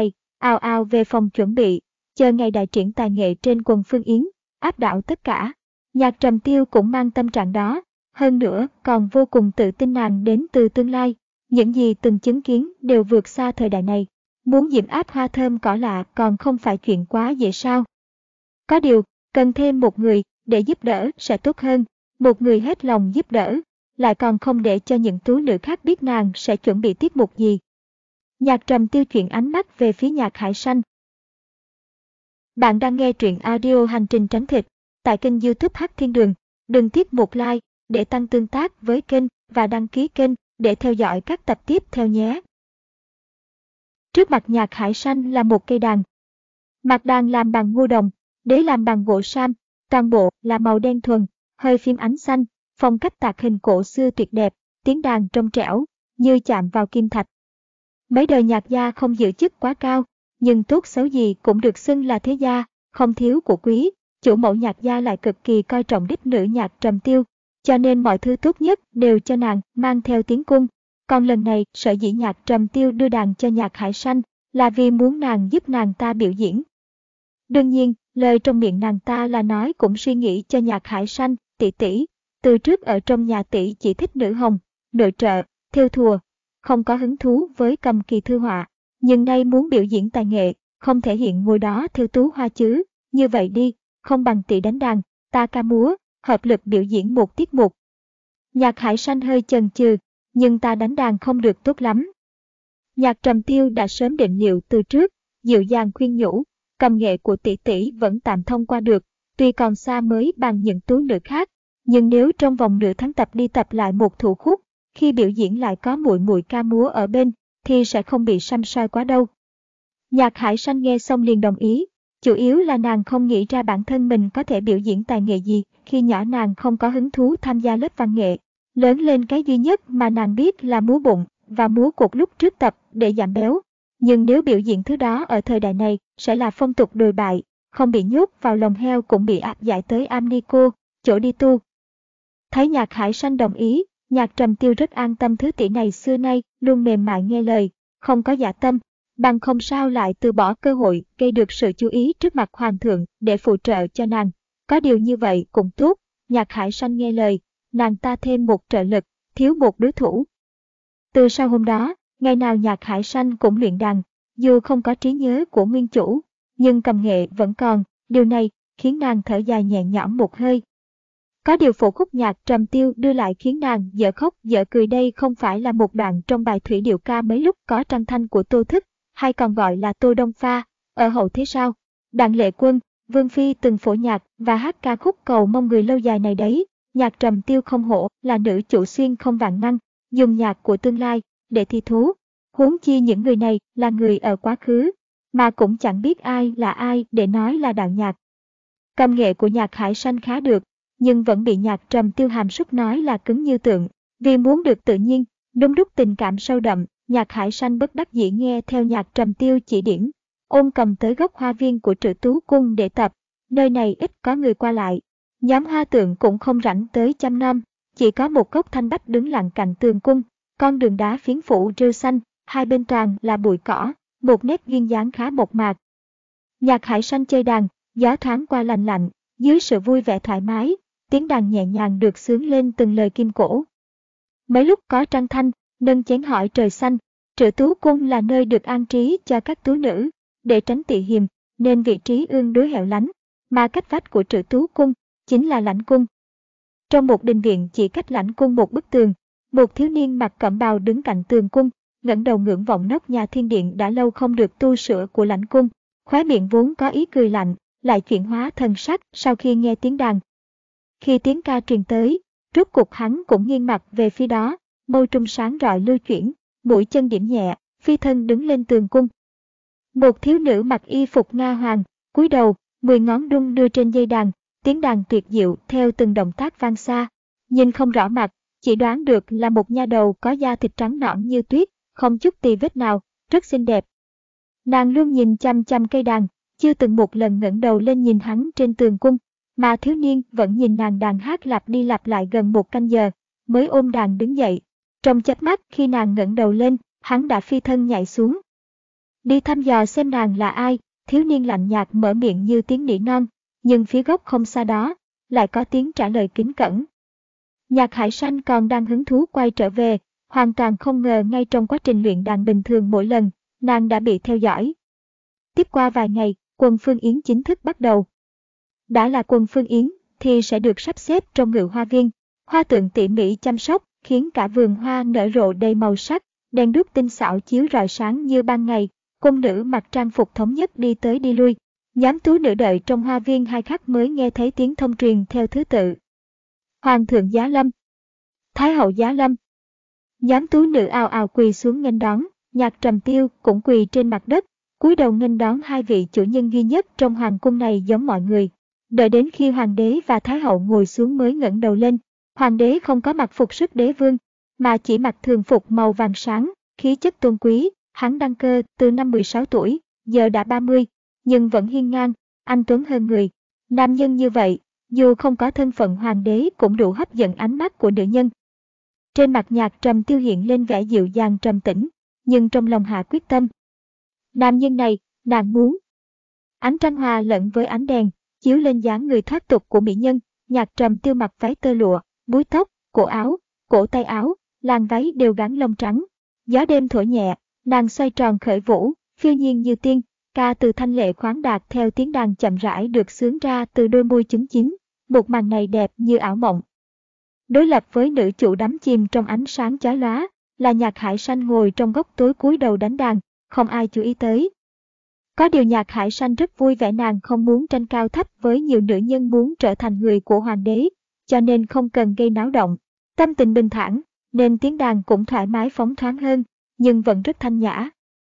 ào ào về phòng chuẩn bị, chờ ngày đại triển tài nghệ trên quần Phương Yến, áp đảo tất cả. Nhạc Trầm Tiêu cũng mang tâm trạng đó, hơn nữa còn vô cùng tự tin nàng đến từ tương lai, những gì từng chứng kiến đều vượt xa thời đại này. Muốn diễm áp hoa thơm cỏ lạ còn không phải chuyện quá dễ sao. Có điều, cần thêm một người để giúp đỡ sẽ tốt hơn, một người hết lòng giúp đỡ, lại còn không để cho những tú nữ khác biết nàng sẽ chuẩn bị tiết mục gì. Nhạc Trầm Tiêu chuyển ánh mắt về phía Nhạc Hải Sanh. Bạn đang nghe truyện audio Hành trình tránh thịt tại kênh YouTube Hắc Thiên Đường. Đừng tiếc một like để tăng tương tác với kênh và đăng ký kênh để theo dõi các tập tiếp theo nhé. Trước mặt Nhạc Hải Sanh là một cây đàn. Mặt đàn làm bằng ngô đồng, đế làm bằng gỗ sam, toàn bộ là màu đen thuần, hơi phím ánh xanh, phong cách tạc hình cổ xưa tuyệt đẹp, tiếng đàn trong trẻo, như chạm vào kim thạch. Mấy đời nhạc gia không giữ chức quá cao, nhưng tốt xấu gì cũng được xưng là thế gia, không thiếu của quý. Chủ mẫu nhạc gia lại cực kỳ coi trọng đích nữ Nhạc Trầm Tiêu, cho nên mọi thứ tốt nhất đều cho nàng mang theo tiến cung. Còn lần này sở dĩ Nhạc Trầm Tiêu đưa đàn cho Nhạc Hải Sanh là vì muốn nàng giúp nàng ta biểu diễn. Đương nhiên, lời trong miệng nàng ta là nói cũng suy nghĩ cho Nhạc Hải Sanh, tỷ tỷ. Từ trước ở trong nhà tỷ chỉ thích nữ hồng, nội trợ, thêu thùa, không có hứng thú với cầm kỳ thư họa. Nhưng nay muốn biểu diễn tài nghệ, không thể hiện ngồi đó thêu tú hoa chứ. Như vậy đi, không bằng tỷ đánh đàn, ta ca múa, hợp lực biểu diễn một tiết mục. Nhạc Hải Sanh hơi chần chừ, nhưng ta đánh đàn không được tốt lắm. Nhạc Trầm Tiêu đã sớm định liệu từ trước, dịu dàng khuyên nhủ, cầm nghệ của tỷ tỷ vẫn tạm thông qua được, tuy còn xa mới bằng những tú nữ khác, nhưng nếu trong vòng nửa tháng tập đi tập lại một thủ khúc, khi biểu diễn lại có muội muội ca múa ở bên, thì sẽ không bị săm soi quá đâu. Nhạc Hải Sanh nghe xong liền đồng ý, chủ yếu là nàng không nghĩ ra bản thân mình có thể biểu diễn tài nghệ gì, khi nhỏ nàng không có hứng thú tham gia lớp văn nghệ. Lớn lên cái duy nhất mà nàng biết là múa bụng và múa cột lúc trước tập để giảm béo. Nhưng nếu biểu diễn thứ đó ở thời đại này sẽ là phong tục đồi bại, không bị nhốt vào lồng heo cũng bị áp giải tới am ni cô, chỗ đi tu. Thấy Nhạc Hải Sanh đồng ý, Nhạc Trầm Tiêu rất an tâm, thứ tỷ này xưa nay luôn mềm mại nghe lời, không có dạ tâm, bằng không sao lại từ bỏ cơ hội gây được sự chú ý trước mặt hoàng thượng để phụ trợ cho nàng. Có điều như vậy cũng tốt, Nhạc Hải Sanh nghe lời, nàng ta thêm một trợ lực, thiếu một đối thủ. Từ sau hôm đó, ngày nào Nhạc Hải Sanh cũng luyện đàn, dù không có trí nhớ của nguyên chủ, nhưng cầm nghệ vẫn còn, điều này khiến nàng thở dài nhẹ nhõm một hơi. Có điều phổ khúc Nhạc Trầm Tiêu đưa lại khiến nàng dở khóc dở cười, đây không phải là một đoạn trong bài thủy điệu ca mấy lúc có trang thanh của Tô Thức, hay còn gọi là Tô Đông Pha, ở hậu thế sao. Đặng Lệ Quân, Vương Phi từng phổ nhạc và hát ca khúc cầu mong người lâu dài này đấy. Nhạc Trầm Tiêu không hổ là nữ chủ xuyên không vạn năng, dùng nhạc của tương lai để thi thố. Huống chi những người này là người ở quá khứ, mà cũng chẳng biết ai là ai để nói là đạo nhạc. Cầm nghệ của Nhạc Hải Sanh khá được, nhưng vẫn bị Nhạc Trầm Tiêu hàm súc nói là cứng như tượng. Vì muốn được tự nhiên, đúng đúc tình cảm sâu đậm, Nhạc Hải Sanh bất đắc dĩ nghe theo Nhạc Trầm Tiêu chỉ điểm, ôm cầm tới góc hoa viên của Trữ Tú Cung để tập. Nơi này ít có người qua lại, nhóm hoa tượng cũng không rảnh tới chăm nom, chỉ có một gốc thanh bách đứng lặng cạnh tường cung, con đường đá phiến phủ rêu xanh, hai bên toàn là bụi cỏ, một nét duyên dáng khá mộc mạc. Nhạc Hải Sanh chơi đàn, gió thoáng qua lạnh lạnh, dưới sự vui vẻ thoải mái, tiếng đàn nhẹ nhàng được xướng lên từng lời kim cổ. Mấy lúc có trăng thanh, nâng chén hỏi trời xanh. Trữ Tú Cung là nơi được an trí cho các tú nữ, để tránh tị hiềm, nên vị trí ương đối hẻo lánh, mà cách vách của Trữ Tú Cung chính là lãnh cung. Trong một đình viện chỉ cách lãnh cung một bức tường, một thiếu niên mặc cẩm bào đứng cạnh tường cung, ngẩng đầu ngưỡng vọng nóc nhà thiên điện đã lâu không được tu sửa của lãnh cung, khóe miệng vốn có ý cười lạnh, lại chuyển hóa thần sắc sau khi nghe tiếng đàn. Khi tiếng ca truyền tới, rốt cục hắn cũng nghiêng mặt về phía đó, môi trung sáng rọi lưu chuyển, mũi chân điểm nhẹ, phi thân đứng lên tường cung. Một thiếu nữ mặc y phục Nga hoàng, cúi đầu, mười ngón đung đưa trên dây đàn, tiếng đàn tuyệt diệu theo từng động tác vang xa. Nhìn không rõ mặt, chỉ đoán được là một nha đầu có da thịt trắng nõn như tuyết, không chút tì vết nào, rất xinh đẹp. Nàng luôn nhìn chăm chăm cây đàn, chưa từng một lần ngẩng đầu lên nhìn hắn trên tường cung, mà thiếu niên vẫn nhìn nàng đàn hát lặp đi lặp lại gần một canh giờ, mới ôm đàn đứng dậy. Trong chớp mắt khi nàng ngẩng đầu lên, hắn đã phi thân nhảy xuống. Đi thăm dò xem nàng là ai, thiếu niên lạnh nhạt mở miệng như tiếng nỉ non, nhưng phía góc không xa đó, lại có tiếng trả lời kính cẩn. Nhạc Hải Sanh còn đang hứng thú quay trở về, hoàn toàn không ngờ ngay trong quá trình luyện đàn bình thường mỗi lần, nàng đã bị theo dõi. Tiếp qua vài ngày, quân Phương Yến chính thức bắt đầu. Đã là quân Phương Yến, thì sẽ được sắp xếp trong Ngự Hoa Viên. Hoa tượng tỉ mỉ chăm sóc, khiến cả vườn hoa nở rộ đầy màu sắc, đèn đuốc tinh xảo chiếu rọi sáng như ban ngày. Cung nữ mặc trang phục thống nhất đi tới đi lui. Nhóm tú nữ đợi trong hoa viên hai khắc mới nghe thấy tiếng thông truyền theo thứ tự. Hoàng thượng giá lâm. Thái hậu giá lâm. Nhóm tú nữ ào ào quỳ xuống nghênh đón, Nhạc Trầm Tiêu cũng quỳ trên mặt đất, cúi đầu nghênh đón hai vị chủ nhân duy nhất trong hoàng cung này giống mọi người. Đợi đến khi hoàng đế và thái hậu ngồi xuống mới ngẩng đầu lên. Hoàng đế không có mặc phục sức đế vương, mà chỉ mặc thường phục màu vàng sáng, khí chất tôn quý. Hắn đăng cơ từ năm mười sáu tuổi, giờ đã ba mươi, nhưng vẫn hiên ngang, anh tuấn hơn người. Nam nhân như vậy, dù không có thân phận hoàng đế cũng đủ hấp dẫn ánh mắt của nữ nhân. Trên mặt Nhạc Trầm Tiêu hiện lên vẻ dịu dàng trầm tĩnh, nhưng trong lòng hạ quyết tâm. Nam nhân này, nàng muốn. Ánh trăng hòa lẫn với ánh đèn, chiếu lên dáng người thoát tục của mỹ nhân. Nhạc Trầm Tiêu mặc váy tơ lụa, búi tóc, cổ áo, cổ tay áo, làn váy đều gắn lông trắng. Gió đêm thổi nhẹ, nàng xoay tròn khởi vũ, phiêu nhiên như tiên, ca từ thanh lệ khoáng đạt theo tiếng đàn chậm rãi được xướng ra từ đôi môi chứng chín. Một màn này đẹp như ảo mộng. Đối lập với nữ chủ đắm chìm trong ánh sáng chói lóa, là Nhạc Hải Sanh ngồi trong góc tối cúi đầu đánh đàn, không ai chú ý tới. Có điều Nhạc Hải Sanh rất vui vẻ, nàng không muốn tranh cao thấp với nhiều nữ nhân muốn trở thành người của hoàng đế, cho nên không cần gây náo động. Tâm tình bình thản, nên tiếng đàn cũng thoải mái phóng thoáng hơn, nhưng vẫn rất thanh nhã.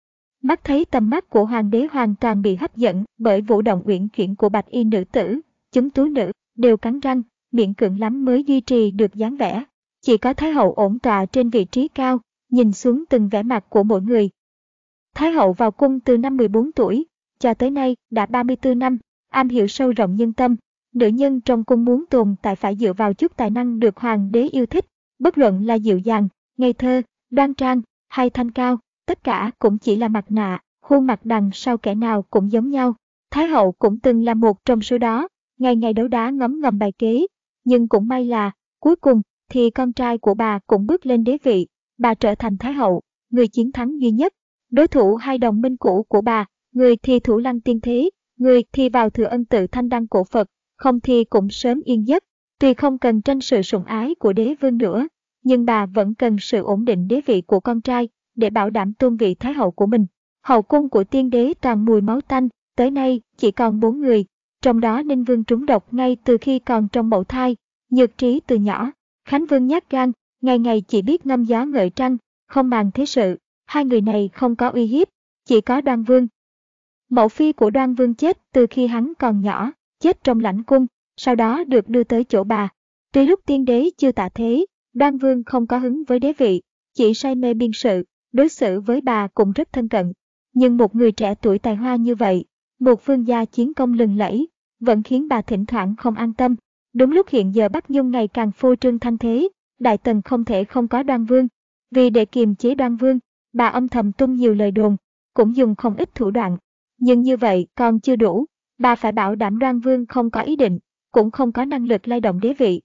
Mắt thấy tầm mắt của hoàng đế hoàn toàn bị hấp dẫn bởi vũ động uyển chuyển của bạch y nữ tử, chúng tú nữ đều cắn răng, miễn cưỡng lắm mới duy trì được dáng vẻ. Chỉ có Thái hậu ổn tọa trên vị trí cao, nhìn xuống từng vẻ mặt của mỗi người. Thái hậu vào cung từ năm mười bốn tuổi, cho tới nay đã ba mươi tư năm, am hiểu sâu rộng nhân tâm. Nữ nhân trong cung muốn tồn tại phải dựa vào chút tài năng được hoàng đế yêu thích, bất luận là dịu dàng, ngây thơ, đoan trang hay thanh cao, tất cả cũng chỉ là mặt nạ, khuôn mặt đằng sau kẻ nào cũng giống nhau. Thái hậu cũng từng là một trong số đó, ngày ngày đấu đá ngấm ngầm bài kế, nhưng cũng may là, cuối cùng thì con trai của bà cũng bước lên đế vị, bà trở thành thái hậu, người chiến thắng duy nhất. Đối thủ hai đồng minh cũ của bà, người thì thủ lăng tiên thế, người thì vào thừa ân tự thanh đăng cổ Phật, không thì cũng sớm yên giấc. Tuy không cần tranh sự sủng ái của đế vương nữa, nhưng bà vẫn cần sự ổn định đế vị của con trai, để bảo đảm tôn vị thái hậu của mình. Hậu cung của tiên đế toàn mùi máu tanh, tới nay chỉ còn bốn người, trong đó Ninh Vương trúng độc ngay từ khi còn trong bầu thai, Nhược Trí từ nhỏ, Khánh Vương nhát gan, ngày ngày chỉ biết ngâm gió ngợi trăng, không màng thế sự. Hai người này không có uy hiếp, chỉ có Đoan Vương. Mẫu phi của Đoan Vương chết từ khi hắn còn nhỏ, chết trong lãnh cung, sau đó được đưa tới chỗ bà. Tuy lúc tiên đế chưa tạ thế, Đoan Vương không có hứng với đế vị, chỉ say mê biên sự, đối xử với bà cũng rất thân cận. Nhưng một người trẻ tuổi tài hoa như vậy, một vương gia chiến công lừng lẫy, vẫn khiến bà thỉnh thoảng không an tâm. Đúng lúc hiện giờ Bắc Nhung ngày càng phô trương thanh thế, Đại Tần không thể không có Đoan Vương. Vì để kiềm chế Đoan Vương, bà âm thầm tung nhiều lời đồn, cũng dùng không ít thủ đoạn. Nhưng như vậy còn chưa đủ, bà phải bảo đảm Đoan Vương không có ý định, cũng không có năng lực lay động đế vị.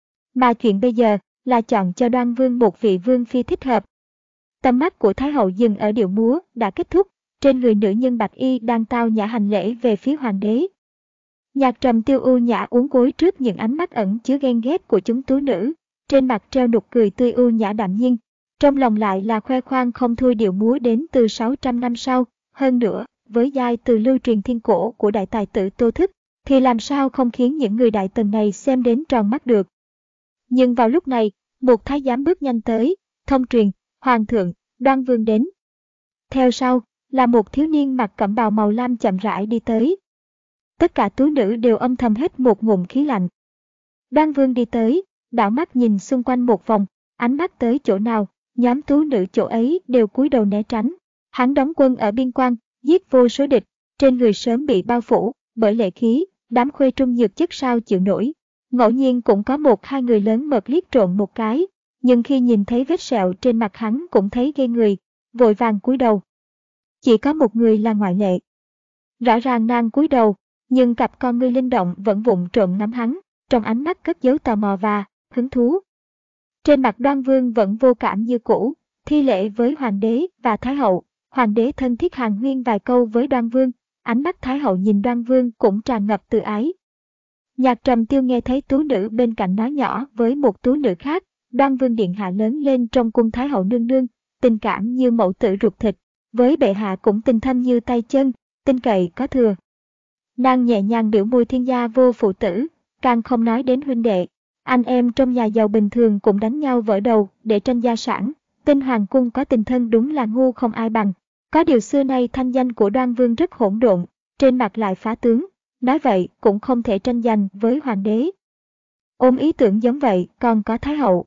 Mà chuyện bây giờ là chọn cho Đoan Vương một vị vương phi thích hợp. Tầm mắt của Thái hậu dừng ở điệu múa đã kết thúc, trên người nữ nhân bạch y đang tao nhã hành lễ về phía hoàng đế. Nhạc Trầm Tiêu ưu nhã uốn gối trước những ánh mắt ẩn chứa ghen ghét của chúng tú nữ, trên mặt treo nụ cười tươi ưu nhã đạm nhiên. Trong lòng lại là khoe khoang không thôi điệu múa đến từ sáu trăm năm sau, hơn nữa, với giai từ lưu truyền thiên cổ của đại tài tử Tô Thức, thì làm sao không khiến những người Đại Tần này xem đến tròn mắt được. Nhưng vào lúc này, một thái giám bước nhanh tới, thông truyền, hoàng thượng, Đoan Vương đến. Theo sau, là một thiếu niên mặc cẩm bào màu lam chậm rãi đi tới. Tất cả tú nữ đều âm thầm hít một ngụm khí lạnh. Đoan Vương đi tới, đảo mắt nhìn xung quanh một vòng, ánh mắt tới chỗ nào, nhóm tú nữ chỗ ấy đều cúi đầu né tránh. Hắn đóng quân ở biên quan, giết vô số địch, trên người sớm bị bao phủ bởi lệ khí, đám khuê trung nhược chất sao chịu nổi. Ngẫu nhiên cũng có một hai người lớn mật liếc trộn một cái, nhưng khi nhìn thấy vết sẹo trên mặt hắn cũng thấy ghê người, vội vàng cúi đầu. Chỉ có một người là ngoại lệ. Rõ ràng nàng cúi đầu, nhưng cặp con ngươi linh động vẫn vụng trộm ngắm hắn, trong ánh mắt cất giấu tò mò và hứng thú. Trên mặt Đoan Vương vẫn vô cảm như cũ, thi lễ với hoàng đế và thái hậu. Hoàng đế thân thiết hàn huyên vài câu với Đoan Vương, ánh mắt thái hậu nhìn Đoan Vương cũng tràn ngập từ ái. Nhạc Trầm Tiêu nghe thấy tú nữ bên cạnh nói nhỏ với một tú nữ khác, Đoan Vương điện hạ lớn lên trong cung thái hậu nương nương, tình cảm như mẫu tử ruột thịt, với bệ hạ cũng tình thâm như tay chân, tin cậy có thừa. Nàng nhẹ nhàng biểu môi thiên gia vô phụ tử, càng không nói đến huynh đệ. Anh em trong nhà giàu bình thường cũng đánh nhau vỡ đầu để tranh gia sản, tên hoàng cung có tình thân đúng là ngu không ai bằng. Có điều xưa nay thanh danh của Đoan Vương rất hỗn độn, trên mặt lại phá tướng, nói vậy cũng không thể tranh giành với hoàng đế. Ôm ý tưởng giống vậy còn có thái hậu.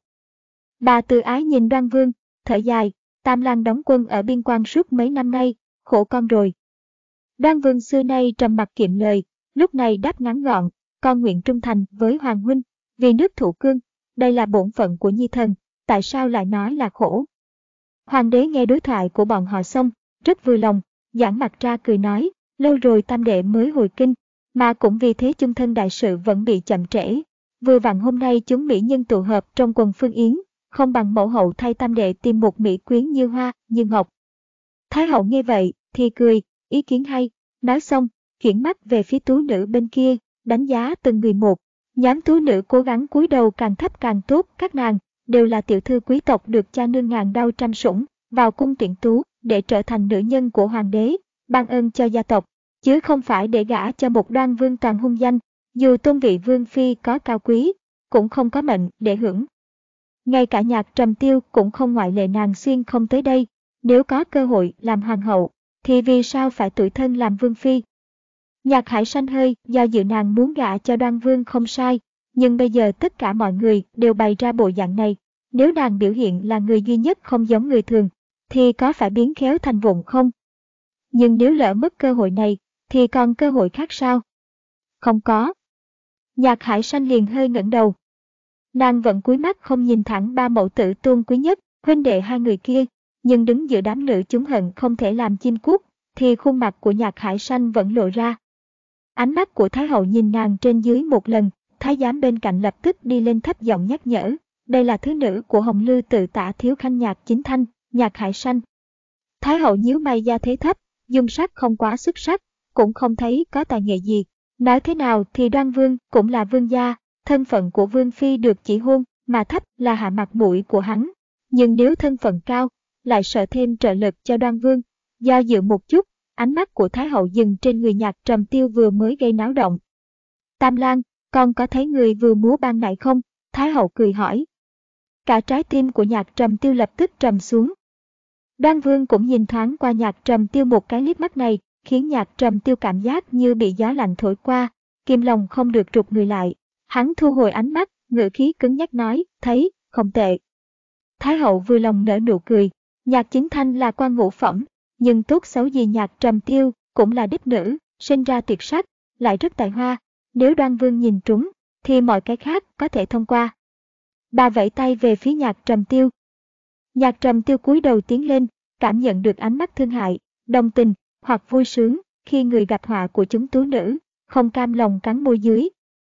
Bà từ ái nhìn Đoan Vương, thở dài, Tam Lang đóng quân ở biên quan suốt mấy năm nay, khổ con rồi. Đoan Vương xưa nay trầm mặc kiệm lời, lúc này đáp ngắn gọn, con nguyện trung thành với hoàng huynh, vì nước thủ cương, đây là bổn phận của nhi thần, tại sao lại nói là khổ. Hoàng đế nghe đối thoại của bọn họ xong, rất vui lòng, giãn mặt ra cười nói, lâu rồi tam đệ mới hồi kinh, mà cũng vì thế chung thân đại sự vẫn bị chậm trễ. Vừa vặn hôm nay chúng mỹ nhân tụ hợp trong quần Phương Yến, không bằng mẫu hậu thay tam đệ tìm một mỹ quyến như hoa, như ngọc. Thái hậu nghe vậy, thì cười, ý kiến hay, nói xong, chuyển mắt về phía tú nữ bên kia, đánh giá từng người một. Nhóm tú nữ cố gắng cúi đầu càng thấp càng tốt, các nàng đều là tiểu thư quý tộc được cha nương ngàn đau trăm sủng, vào cung tuyển tú để trở thành nữ nhân của hoàng đế, ban ơn cho gia tộc, chứ không phải để gả cho một Đoan Vương toàn hung danh, dù tôn vị vương phi có cao quý, cũng không có mệnh để hưởng. Ngay cả Nhạc Trầm Tiêu cũng không ngoại lệ, nàng xuyên không tới đây, nếu có cơ hội làm hoàng hậu, thì vì sao phải tủi thân làm vương phi. Nhạc Hải Sanh hơi do dự, nàng muốn gả cho Đoan Vương không sai, nhưng bây giờ tất cả mọi người đều bày ra bộ dạng này, nếu nàng biểu hiện là người duy nhất không giống người thường, thì có phải biến khéo thành vụng không? Nhưng nếu lỡ mất cơ hội này, thì còn cơ hội khác sao? Không có. Nhạc Hải Sanh liền hơi ngẩng đầu. Nàng vẫn cúi mắt không nhìn thẳng ba mẫu tử tôn quý nhất, huynh đệ hai người kia, nhưng đứng giữa đám nữ chúng hận không thể làm chim cút, thì khuôn mặt của Nhạc Hải Sanh vẫn lộ ra. Ánh mắt của Thái hậu nhìn nàng trên dưới một lần, thái giám bên cạnh lập tức đi lên thấp giọng nhắc nhở, đây là thứ nữ của Hồng Lư Tự Tả thiếu khanh Nhạc Chính Thanh, Nhạc Hải Sanh. Thái hậu nhíu mày, gia thế thấp, dung sắc không quá xuất sắc, cũng không thấy có tài nghệ gì. Nói thế nào thì Đoan Vương cũng là vương gia, thân phận của vương phi được chỉ hôn, mà thấp là hạ mặt mũi của hắn. Nhưng nếu thân phận cao, lại sợ thêm trợ lực cho Đoan Vương. Do dự một chút, ánh mắt của Thái hậu dừng trên người Nhạc Trầm Tiêu vừa mới gây náo động. Tam Lang, con có thấy người vừa múa ban nãy không? Thái hậu cười hỏi. Cả trái tim của Nhạc Trầm Tiêu lập tức trầm xuống. Đoan Vương cũng nhìn thoáng qua Nhạc Trầm Tiêu một cái, liếc mắt này khiến Nhạc Trầm Tiêu cảm giác như bị gió lạnh thổi qua, kim lòng không được rụt người lại. Hắn thu hồi ánh mắt, ngữ khí cứng nhắc nói, thấy, không tệ. Thái hậu vừa lòng nở nụ cười, Nhạc Chính Thanh là quan ngũ phẩm, nhưng tốt xấu gì Nhạc Trầm Tiêu cũng là đích nữ, sinh ra tuyệt sắc, lại rất tài hoa. Nếu Đoan Vương nhìn trúng, thì mọi cái khác có thể thông qua. Bà vẫy tay về phía Nhạc Trầm Tiêu. Nhạc Trầm Tiêu cúi đầu tiến lên, cảm nhận được ánh mắt thương hại, đồng tình hoặc vui sướng khi người gặp họa của chúng tú nữ, không cam lòng cắn môi dưới.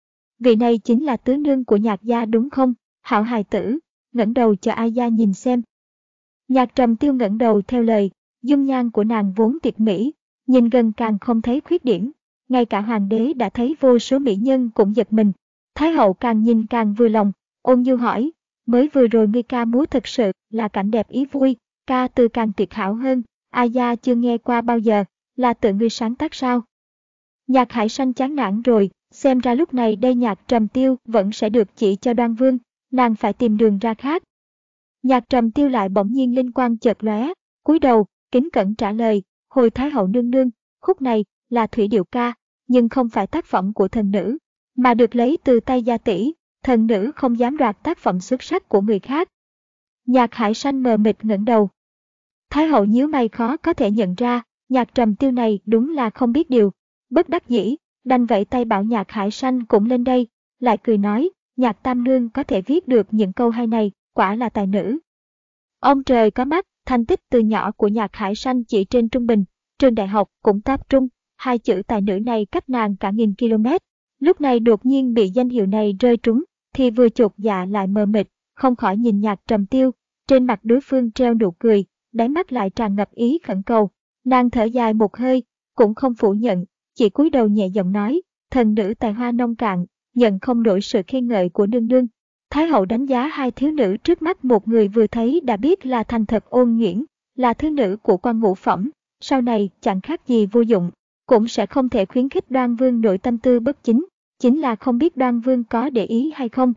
Vị này chính là tứ nương của Nhạc gia đúng không? Hảo hài tử, ngẩng đầu cho ai gia nhìn xem. Nhạc Trầm Tiêu ngẩng đầu theo lời, dung nhan của nàng vốn tuyệt mỹ, nhìn gần càng không thấy khuyết điểm. Ngay cả hoàng đế đã thấy vô số mỹ nhân cũng giật mình. Thái hậu càng nhìn càng vừa lòng, ôn nhu hỏi, mới vừa rồi ngươi ca múa thật sự là cảnh đẹp ý vui, ca từ càng tuyệt hảo hơn, ai gia chưa nghe qua bao giờ, là tự ngươi sáng tác sao? Nhạc Hải Sanh chán nản rồi, xem ra lúc này đây Nhạc Trầm Tiêu vẫn sẽ được chỉ cho Đoan Vương, nàng phải tìm đường ra khác. Nhạc Trầm Tiêu lại bỗng nhiên linh quang chợt lóe, cúi đầu, kính cẩn trả lời, hồi Thái hậu nương nương, khúc này là thủy điệu ca, nhưng không phải tác phẩm của thần nữ, mà được lấy từ tay gia tỷ, thần nữ không dám đoạt tác phẩm xuất sắc của người khác. Nhạc Hải Sanh mờ mịt ngẩng đầu. Thái hậu nhíu mày, khó có thể nhận ra, Nhạc Trầm Tiêu này đúng là không biết điều, bất đắc dĩ, đành vẫy tay bảo Nhạc Hải Sanh cũng lên đây, lại cười nói, Nhạc Tam Nương có thể viết được những câu hay này, quả là tài nữ. Ông trời có mắt, Thành tích từ nhỏ của Nhạc Hải Sanh chỉ trên trung bình, trường đại học cũng top trung, hai chữ tài nữ này cách nàng cả nghìn km. Lúc này đột nhiên bị danh hiệu này rơi trúng, thì vừa chột dạ lại mờ mịt, không khỏi nhìn Nhạc Trầm Tiêu, trên mặt đối phương treo nụ cười, đáy mắt lại tràn ngập ý khẩn cầu. Nàng thở dài một hơi, cũng không phủ nhận, chỉ cúi đầu nhẹ giọng nói, thần nữ tài hoa nông cạn, nhận không nổi sự khen ngợi của nương nương. Thái hậu đánh giá hai thiếu nữ trước mắt, một người vừa thấy đã biết là thành thật ôn nhuyễn, là thứ nữ của quan ngũ phẩm, sau này chẳng khác gì vô dụng, cũng sẽ không thể khuyến khích Đoan Vương nội tâm tư bất chính, chính là không biết Đoan Vương có để ý hay không.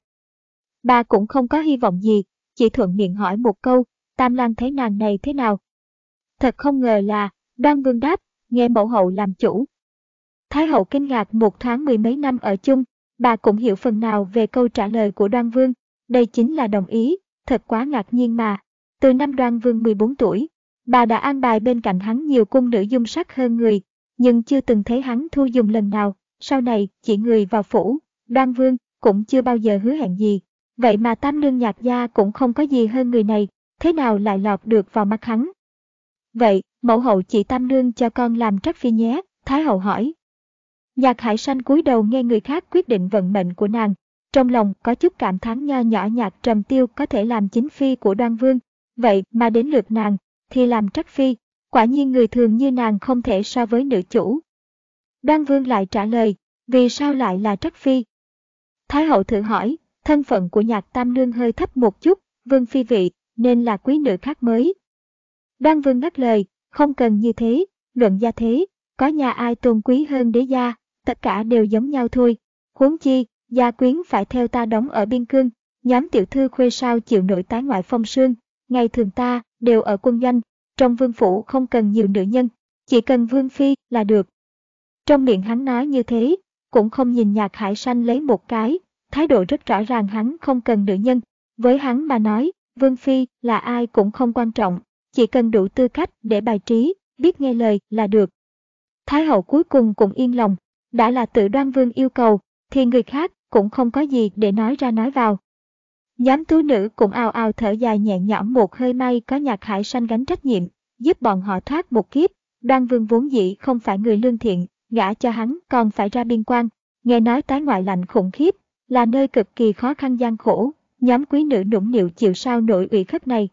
Bà cũng không có hy vọng gì, chỉ thuận miệng hỏi một câu, Tam Lang thấy nàng này thế nào? Thật không ngờ là, Đoan Vương đáp, nghe mẫu hậu làm chủ. Thái hậu kinh ngạc một thoáng, mười mấy năm ở chung, bà cũng hiểu phần nào về câu trả lời của Đoan Vương, đây chính là đồng ý, thật quá ngạc nhiên mà. Từ năm Đoan Vương mười bốn tuổi, bà đã an bài bên cạnh hắn nhiều cung nữ dung sắc hơn người, nhưng chưa từng thấy hắn thu dùng lần nào, sau này chỉ người vào phủ, Đoan Vương cũng chưa bao giờ hứa hẹn gì. Vậy mà tam nương Nhạc gia cũng không có gì hơn người này, thế nào lại lọt được vào mắt hắn? Vậy, mẫu hậu chỉ tam nương cho con làm trắc phi nhé, Thái hậu hỏi. Nhạc Hải Sanh cúi đầu nghe người khác quyết định vận mệnh của nàng, trong lòng có chút cảm thán nho nhỏ, Nhạc Trầm Tiêu có thể làm chính phi của Đoan Vương, vậy mà đến lượt nàng thì làm trắc phi, quả nhiên người thường như nàng không thể so với nữ chủ. Đoan Vương lại trả lời, vì sao lại là trắc phi? Thái hậu thử hỏi, thân phận của Nhạc tam nương hơi thấp một chút, vương phi vị, nên là quý nữ khác mới. Đoan Vương ngắt lời, không cần như thế, luận gia thế, có nhà ai tôn quý hơn đế gia, tất cả đều giống nhau thôi. Huống chi, gia quyến phải theo ta đóng ở biên cương, nhóm tiểu thư khuê sao chịu nổi tái ngoại phong sương, ngày thường ta đều ở quân doanh, trong vương phủ không cần nhiều nữ nhân, chỉ cần vương phi là được. Trong miệng hắn nói như thế, cũng không nhìn Nhạc Hải Sanh lấy một cái, thái độ rất rõ ràng hắn không cần nữ nhân, với hắn mà nói, vương phi là ai cũng không quan trọng, chỉ cần đủ tư cách để bài trí, biết nghe lời là được. Thái hậu cuối cùng cũng yên lòng, đã là tự Đoan Vương yêu cầu, thì người khác cũng không có gì để nói ra nói vào. Nhóm tú nữ cũng ào ào thở dài nhẹ nhõm một hơi, may có Nhạc Hải Sanh gánh trách nhiệm, giúp bọn họ thoát một kiếp. Đoan Vương vốn dĩ không phải người lương thiện, gả cho hắn còn phải ra biên quan, nghe nói tái ngoại lạnh khủng khiếp, là nơi cực kỳ khó khăn gian khổ, nhóm quý nữ nũng nịu chịu sao nổi ủy khuất này.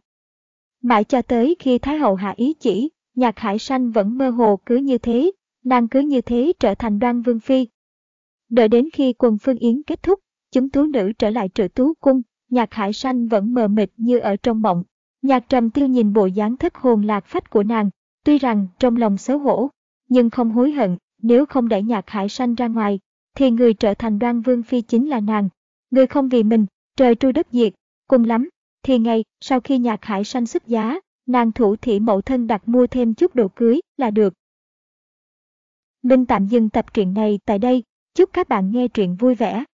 Mãi cho tới khi Thái hậu hạ ý chỉ, Nhạc Hải Sanh vẫn mơ hồ cứ như thế, nàng cứ như thế trở thành Đoan Vương phi. Đợi đến khi quần phương yến kết thúc, chúng tú nữ trở lại Trự Tú cung, Nhạc Hải Sanh vẫn mờ mịt như ở trong mộng. Nhạc Trầm Tiêu nhìn bộ dáng thất hồn lạc phách của nàng, tuy rằng trong lòng xấu hổ, nhưng không hối hận, nếu không đẩy Nhạc Hải Sanh ra ngoài, thì người trở thành Đoan Vương phi chính là nàng. Người không vì mình, trời tru đất diệt, cùng lắm, thì ngày sau khi Nhạc Hải Sanh xuất giá, nàng thủ thị mẫu thân đặt mua thêm chút đồ cưới là được. Mình tạm dừng tập truyện này tại đây, chúc các bạn nghe truyện vui vẻ.